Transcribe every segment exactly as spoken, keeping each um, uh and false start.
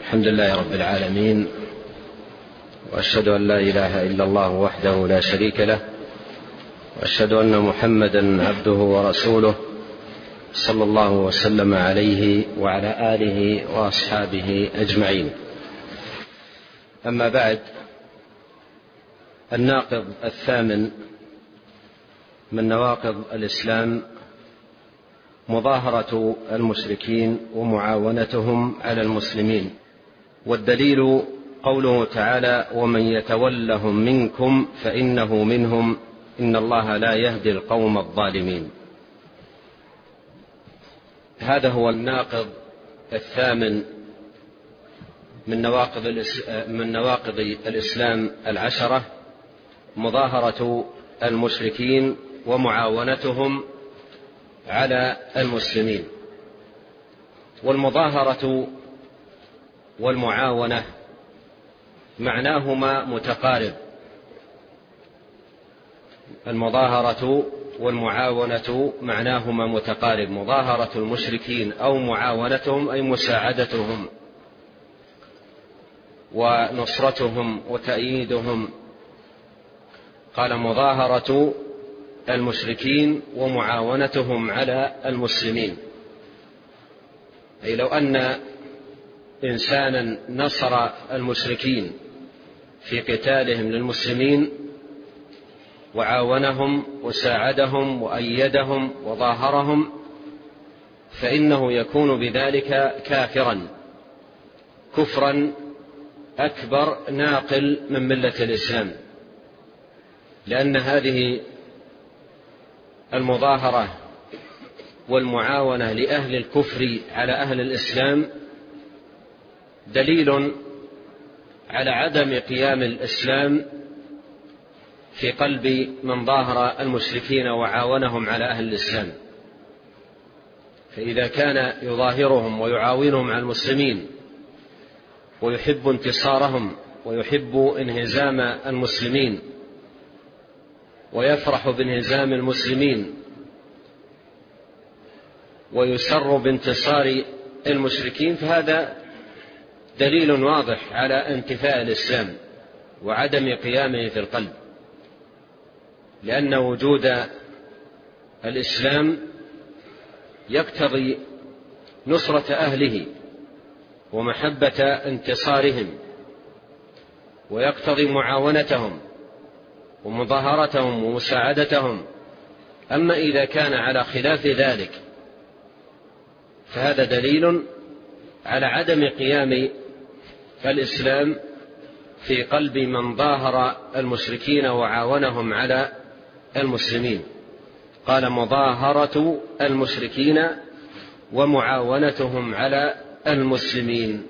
الحمد لله رب العالمين، وأشهد أن لا إله إلا الله وحده لا شريك له، وأشهد أن محمدا عبده ورسوله صلى الله وسلم عليه وعلى آله وأصحابه أجمعين. أما بعد، الناقض الثامن من نواقض الإسلام مظاهرة المشركين ومعاونتهم على المسلمين، والدليل قوله تعالى: ومن يتولهم منكم فإنه منهم إن الله لا يهدي القوم الظالمين. هذا هو الناقض الثامن من نواقض من نواقض الإسلام العشرة، مظاهرة المشركين ومعاونتهم على المسلمين. والمظاهرة والمعاونة معناهما متقارب. المظاهرة والمعاونة معناهما متقارب. مظاهرة المشركين أو معاونتهم أي مساعدتهم ونصرتهم وتأييدهم. قال: مظاهرة المشركين ومعاونتهم على المسلمين، أي لو أن إنسانا نصر المشركين في قتالهم للمسلمين وعاونهم وساعدهم وأيدهم وظاهرهم، فإنه يكون بذلك كافرا كفرا أكبر ناقل من ملة الإسلام، لأن هذه المظاهرة والمعاونة لأهل الكفر على أهل الإسلام دليل على عدم قيام الإسلام في قلب من ظاهر المشركين وعاونهم على أهل الإسلام. فإذا كان يظاهرهم ويعاونهم على المسلمين ويحب انتصارهم ويحب انهزام المسلمين ويفرح بانهزام المسلمين ويسر بانتصار المشركين، فهذا دليل واضح على انتفاء الإسلام وعدم قيامه في القلب، لأن وجود الإسلام يقتضي نصرة أهله ومحبة انتصارهم، ويقتضي معاونتهم ومظاهرتهم ومساعدتهم. أما إذا كان على خلاف ذلك فهذا دليل على عدم قيام الإسلام في قلب من ظاهر المشركين وعاونهم على المسلمين. قال: مظاهرة المشركين ومعاونتهم على المسلمين.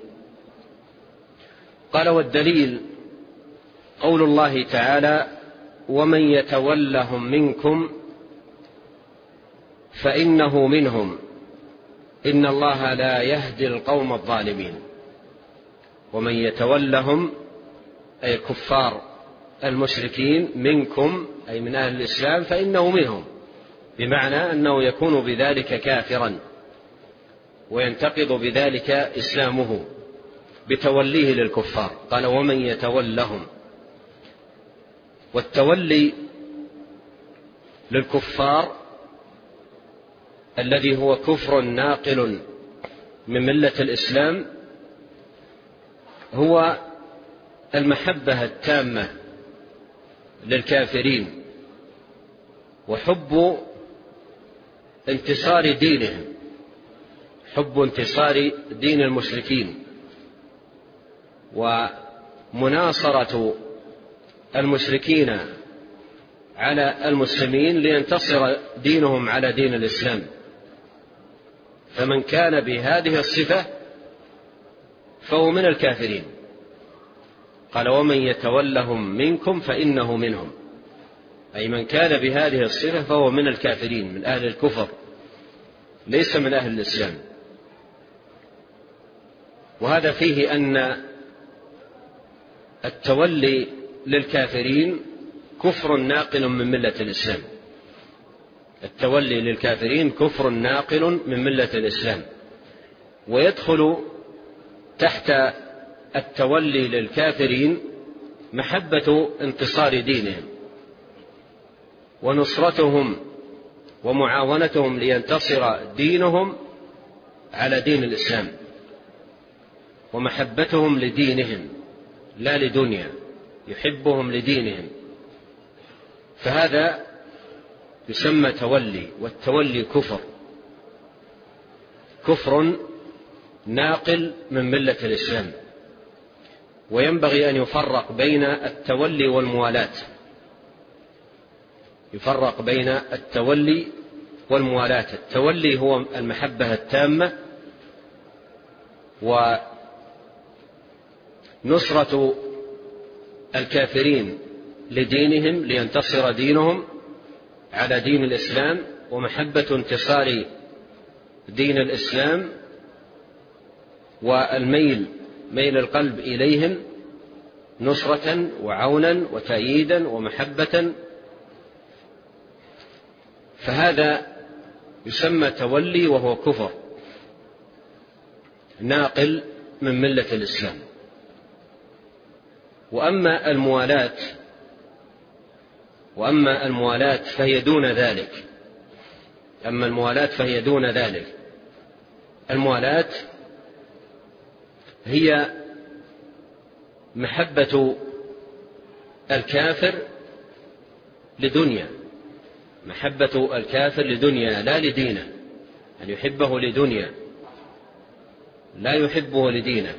قال: والدليل قول الله تعالى: ومن يتولهم منكم فإنه منهم إن الله لا يهدي القوم الظالمين. ومن يتولهم أي كفار المشركين منكم أي من أهل الإسلام فإنه منهم، بمعنى أنه يكون بذلك كافرا وينتقض بذلك إسلامه بتوليه للكفار. قال: ومن يتولهم. والتولي للكفار الذي هو كفر ناقل من ملة الإسلام هو المحبة التامة للكافرين وحب انتصار دينهم، حب انتصار دين المشركين ومناصرة المشركين على المسلمين لينتصر دينهم على دين الإسلام. فمن كان بهذه الصفة فهو من الكافرين. قال: ومن يتولهم منكم فإنه منهم، أي من كان بهذه الصفة فهو من الكافرين، من أهل الكفر، ليس من أهل الإسلام. وهذا فيه أن التولي للكافرين كفر ناقل من ملة الإسلام. التولي للكافرين كفر ناقل من ملة الإسلام، ويدخل تحت التولي للكافرين محبة انتصار دينهم ونصرتهم ومعاونتهم لينتصر دينهم على دين الإسلام، ومحبتهم لدينهم لا لدنيا، يحبهم لدينهم، فهذا يسمى تولي. والتولي كفر، كفر ناقل من ملة الإسلام. وينبغي أن يفرق بين التولي والموالاة، يفرق بين التولي والموالاة. التولي هو المحبة التامة ونصرة الكافرين لدينهم لينتصر دينهم على دين الإسلام، ومحبة انتصار دين الإسلام والميل ميل القلب إليهم نصرة وعونا وتأييدا ومحبة، فهذا يسمى تولي وهو كفر ناقل من ملة الإسلام. وأما الموالاة وأما الموالاة فهي دون ذلك أما الموالاة فهي دون ذلك الموالاة هي محبة الكافر لدنيا، محبة الكافر لدنيا لا لدينه، أن يحبه لدنيا لا يحبه لدينه.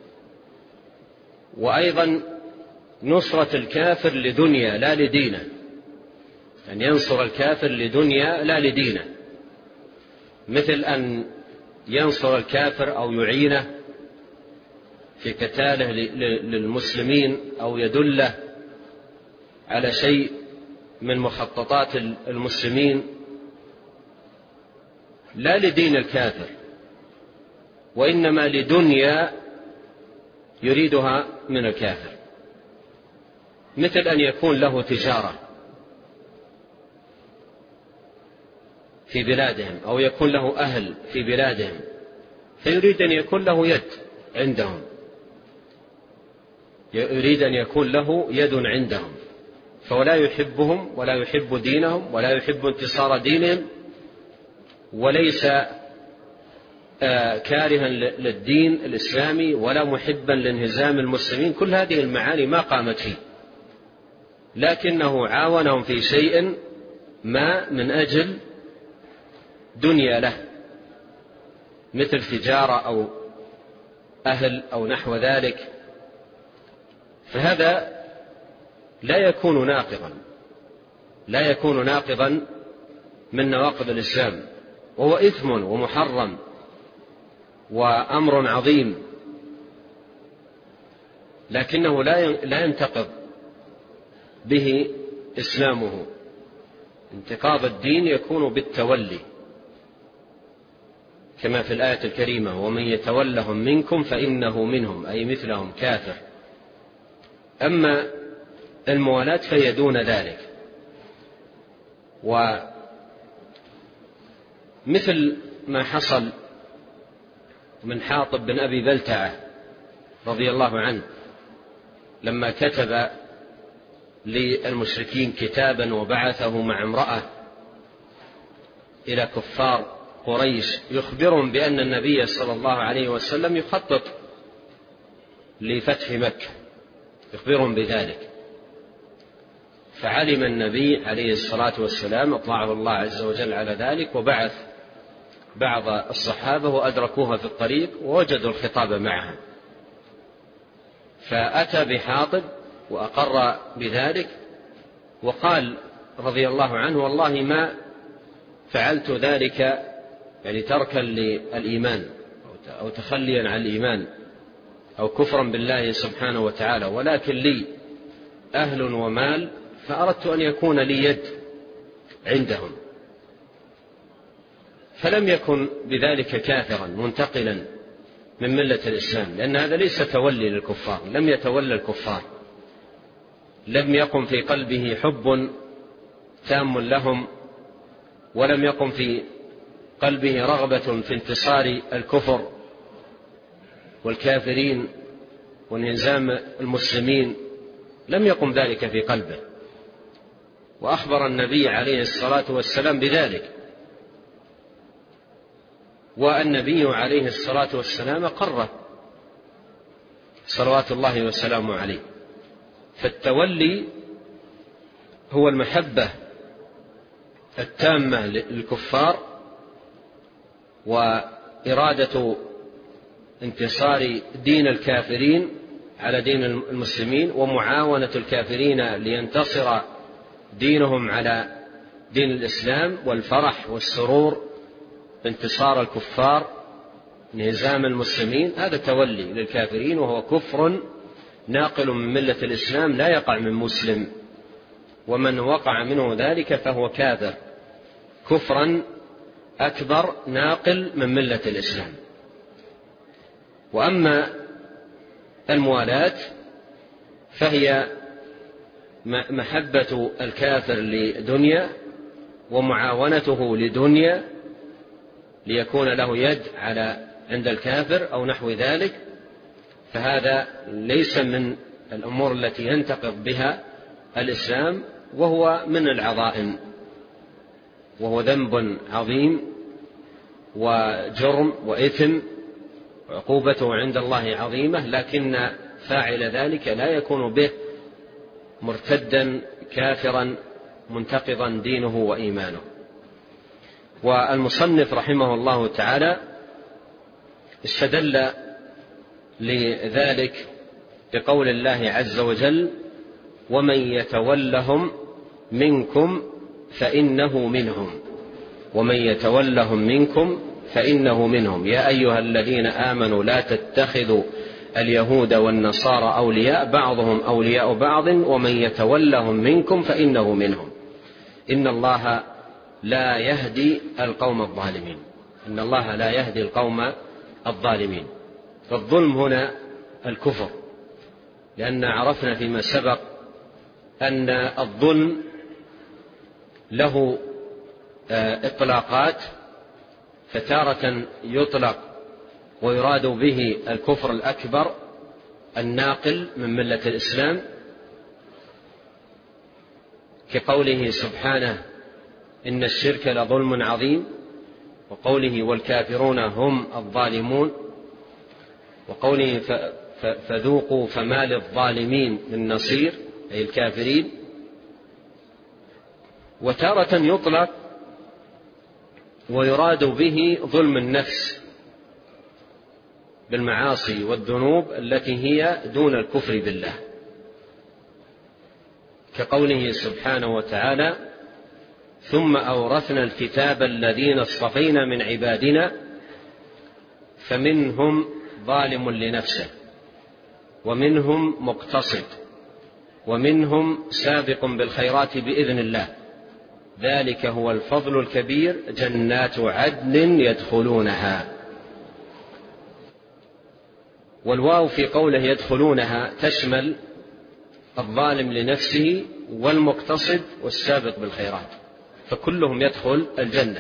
وأيضا نصرة الكافر لدنيا لا لدينه، أن ينصر الكافر لدنيا لا لدينه، مثل أن ينصر الكافر أو يعينه في قتاله للمسلمين أو يدله على شيء من مخططات المسلمين لا لدين الكافر، وإنما لدنيا يريدها من الكافر، مثل أن يكون له تجارة في بلادهم أو يكون له أهل في بلادهم فيريد أن يكون له يد عندهم، يريد أن يكون له يد عندهم، فولا يحبهم ولا يحب دينهم ولا يحب انتصار دينهم، وليس كارها للدين الإسلامي ولا محبا لانهزام المسلمين. كل هذه المعاني ما قامت فيه، لكنه عاونهم في شيء ما من أجل دنيا له، مثل تجارة أو أهل أو نحو ذلك، فهذا لا يكون ناقضا لا يكون ناقضا من نواقض الإسلام، وهو إثم ومحرم وأمر عظيم، لكنه لا ينتقض به إسلامه. انتقاض الدين يكون بالتولي كما في الآية الكريمة: ومن يتولهم منكم فإنه منهم، أي مثلهم كافر. أما الموالاة فهي دون ذلك، ومثل ما حصل من حاطب بن أبي بلتعة رضي الله عنه لما كتب للمشركين كتابا وبعثه مع امرأة إلى كفار قريش يخبرهم بأن النبي صلى الله عليه وسلم يخطط لفتح مكة، يخبرهم بذلك. فعلم النبي عليه الصلاة والسلام، أطلعه الله عز وجل على ذلك، وبعث بعض الصحابة وأدركوها في الطريق ووجدوا الخطاب معها، فأتى بحاطب وأقر بذلك وقال رضي الله عنه: والله ما فعلت ذلك يعني تركا للإيمان أو تخليا عن الإيمان أو كفرا بالله سبحانه وتعالى، ولكن لي أهل ومال فأردت أن يكون لي يد عندهم. فلم يكن بذلك كافرا منتقلا من ملة الإسلام، لأن هذا ليس تولي للكفار، لم يتولى الكفار، لم يقم في قلبه حب تام لهم، ولم يقم في قلبه رغبة في انتصار الكفر والكافرين وانهزام المسلمين لم يقم ذلك في قلبه، وأخبر النبي عليه الصلاة والسلام بذلك، والنبي عليه الصلاة والسلام قرر صلوات الله وسلامه عليه. فالتولي هو المحبة التامة للكفار وإرادة انتصار دين الكافرين على دين المسلمين، ومعاونة الكافرين لينتصر دينهم على دين الإسلام، والفرح والسرور بانتصار الكفار انهزام المسلمين. هذا تولي للكافرين، وهو كفر ناقل من ملة الإسلام لا يقع من مسلم، ومن وقع منه ذلك فهو كافر كفرا أكبر ناقل من ملة الإسلام. وأما الموالاة فهي محبة الكافر لدنيا ومعاونته لدنيا ليكون له يد على عند الكافر أو نحو ذلك، فهذا ليس من الأمور التي ينتقض بها الإسلام، وهو من العظائم، وهو ذنب عظيم وجرم وإثم وعقوبته عند الله عظيمة، لكن فاعل ذلك لا يكون به مرتدا كافرا منتقضا دينه وإيمانه. والمصنف رحمه الله تعالى استدل لذلك بقول الله عز وجل: ومن يتولهم منكم فإنه منهم. ومن يتولهم منكم فإنه منهم. يا أيها الذين آمنوا لا تتخذوا اليهود والنصارى أولياء بعضهم أولياء بعض ومن يتولهم منكم فإنه منهم. إن الله لا يهدي القوم الظالمين. إن الله لا يهدي القوم الظالمين. فالظلم هنا الكفر، لأن عرفنا فيما سبق أن الظلم له إطلاقات، فتارة يطلق ويراد به الكفر الأكبر الناقل من ملة الإسلام، كقوله سبحانه: إن الشرك لظلم عظيم، وقوله: والكافرون هم الظالمون، وقوله: فذوقوا فما للظالمين من نصير، أي الكافرين. وتارة يطلق ويراد به ظلم النفس بالمعاصي والذنوب التي هي دون الكفر بالله، كقوله سبحانه وتعالى: ثم أورثنا الكتاب الذين اصطفينا من عبادنا فمنهم ظالم لنفسه ومنهم مقتصد ومنهم سابق بالخيرات بإذن الله، ذلك هو الفضل الكبير، جنات عدن يدخلونها. والواو في قوله يدخلونها تشمل الظالم لنفسه والمقتصد والسابق بالخيرات، فكلهم يدخل الجنة.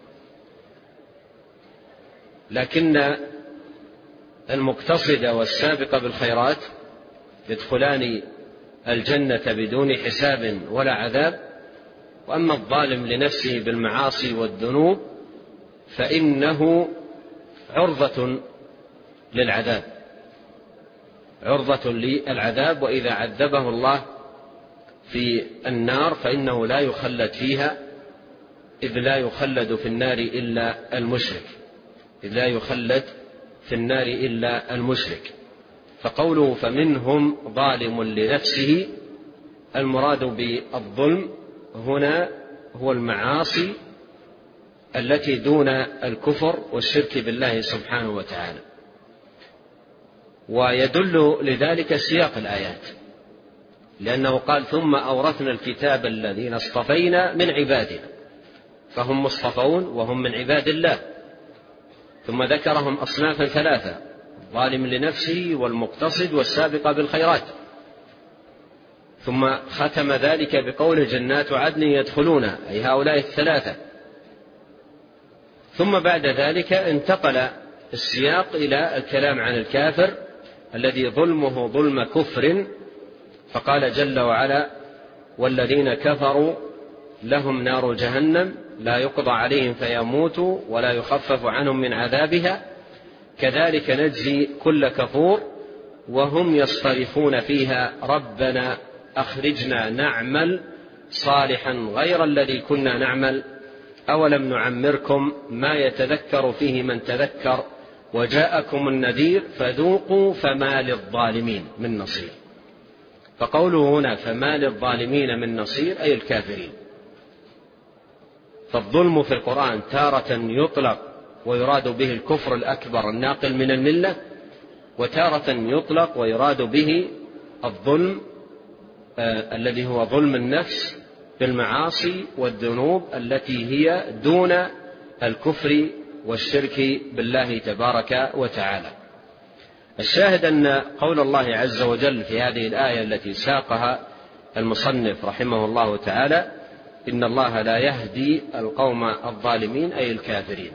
لكن المقتصد والسابق بالخيرات يدخلان الجنة بدون حساب ولا عذاب، وأما الظالم لنفسه بالمعاصي والذنوب فإنه عرضة للعذاب عرضة للعذاب وإذا عذبه الله في النار فإنه لا يخلد فيها، إذ لا يخلد في النار إلا المشرك إذ لا يخلد في النار إلا المشرك. فقوله فمنهم ظالم لنفسه، المراد بالظلم هنا هو المعاصي التي دون الكفر والشرك بالله سبحانه وتعالى. ويدل لذلك سياق الآيات، لأنه قال: ثم أورثنا الكتاب الذين اصطفينا من عبادنا، فهم مصطفون وهم من عباد الله. ثم ذكرهم أصنافا ثلاثة: الظالم لنفسه والمقتصد والسابق بالخيرات. ثم ختم ذلك بقوله: جنات عدن يدخلونها، أي هؤلاء الثلاثة. ثم بعد ذلك انتقل السياق إلى الكلام عن الكافر الذي ظلمه ظلم كفر، فقال جل وعلا: والذين كفروا لهم نار جهنم لا يقضى عليهم فيموتوا ولا يخفف عنهم من عذابها كذلك نجزي كل كفور وهم يصطرخون فيها ربنا أخرجنا نعمل صالحا غير الذي كنا نعمل أولم نعمركم ما يتذكر فيه من تذكر وجاءكم النذير فذوقوا فما للظالمين من نصير. فقوله هنا فما للظالمين من نصير أي الكافرين. فالظلم في القرآن تارة يطلق ويراد به الكفر الأكبر الناقل من الملة، وتارة يطلق ويراد به الظلم آه الذي هو ظلم النفس بالمعاصي والذنوب التي هي دون الكفر والشرك بالله تبارك وتعالى. الشاهد أن قول الله عز وجل في هذه الآية التي ساقها المصنف رحمه الله تعالى: إن الله لا يهدي القوم الظالمين أي الكافرين.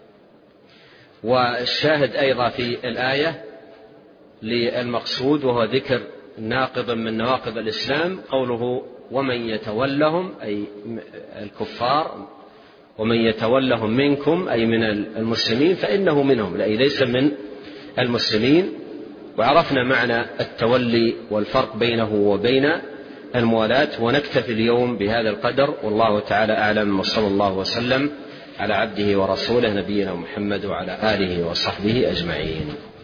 والشاهد أيضا في الآية للمقصود وهو ذكر ناقض من نواقض الإسلام قوله: ومن يتولهم أي الكفار، ومن يتولهم منكم أي من المسلمين فإنه منهم أي ليس من المسلمين. وعرفنا معنى التولي والفرق بينه وبين الموالاة، ونكتفي اليوم بهذا القدر والله تعالى أعلم، وصلى الله وسلم على عبده ورسوله نبينا محمد وعلى آله وصحبه أجمعين.